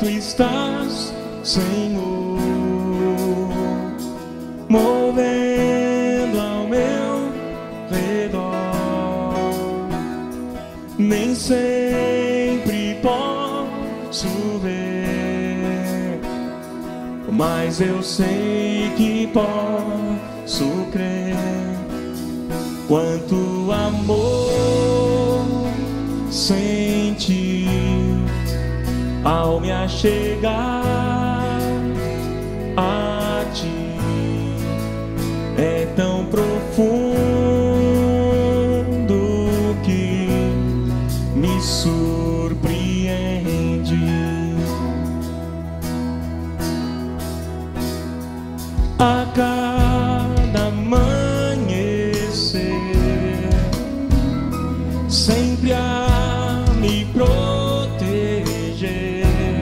estás, Senhor, movendo ao meu redor. Nem sempre posso ver, mas eu sei que posso crer. Quanto amor senti ao me achegar a ti, é tão profundo que me surpreende. A cada amanhecer, sempre a me proteger,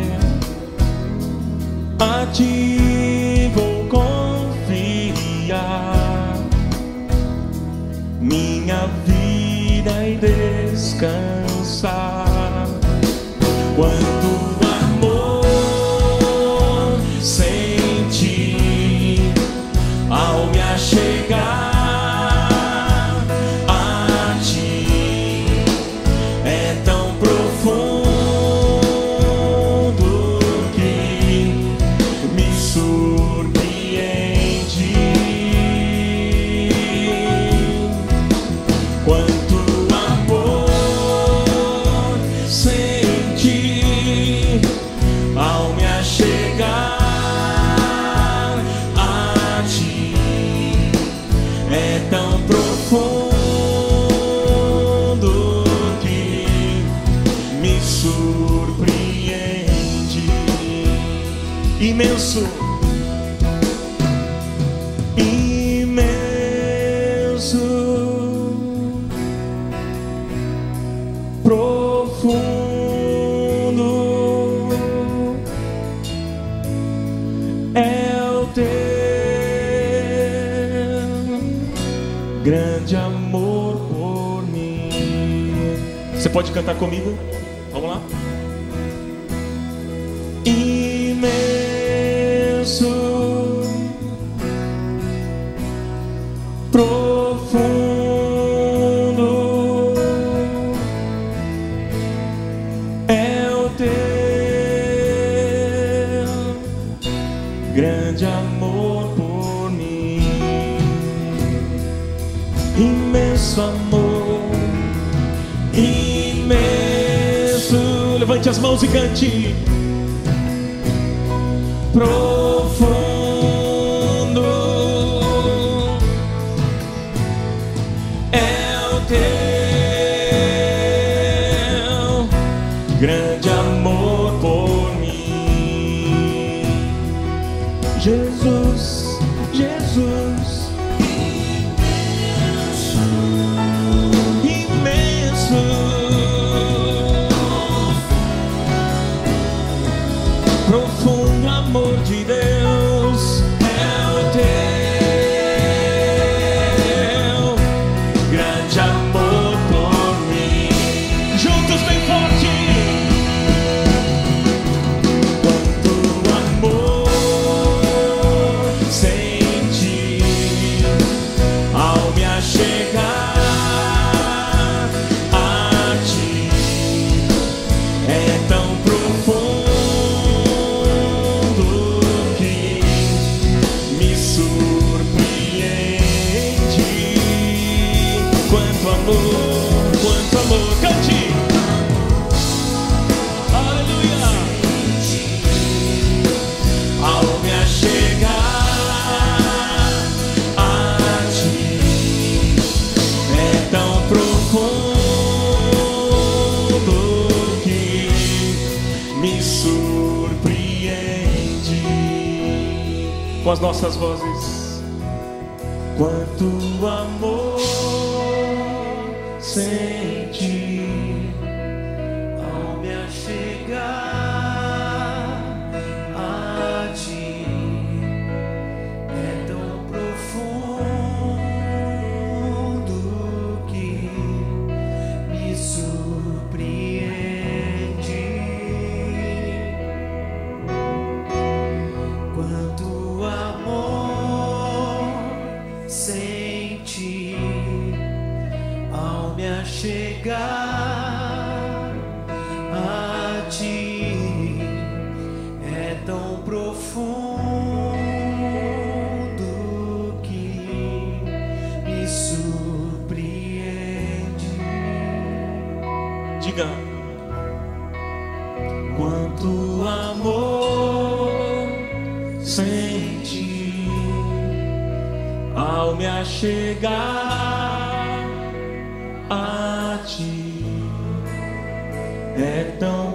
a ti vou confiar minha vida e descansar. Quanto amor senti ao me achegar a ti, é tão profundo que me surpreende. Quanto amor senti ao me achegar a ti, é tão profundo que me surpreende. Imenso, imenso, profundo é o teu grande amor por mim. Você pode cantar comigo? Vamos lá? Imenso, profundo é o teu grande amor por mim. Imenso amor, imenso. Levante as mãos e cante. Profundo é o teu grande amor por mim. Jesus, Jesus, imenso, profundo amor de Deus é o teu grande amor por mim. Juntos bem forte. Quanto amor senti ao me achegar a ti, é tão profundo que me surpreende. Quanto amor, cante. Aleluia. Ao me achegar a ti, é tão profundo que me surpreende. Com as nossas vozes. Quanto amor senti ao me achegar a ti, é tão profundo que me surpreende. achegar a ti é tão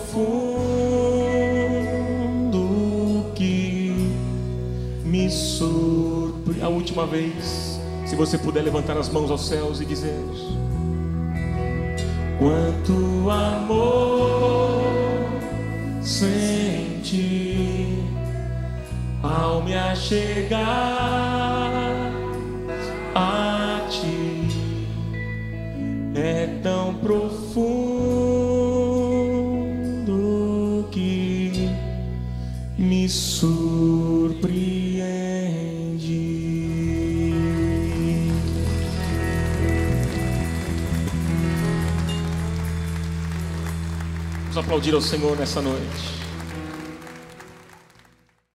profundo que me surpreende. A última vez, se você puder levantar as mãos aos céus e dizer: quanto amor senti ao me achegar a ti, é tão profundo que me surpreende. Vamos aplaudir ao Senhor nessa noite.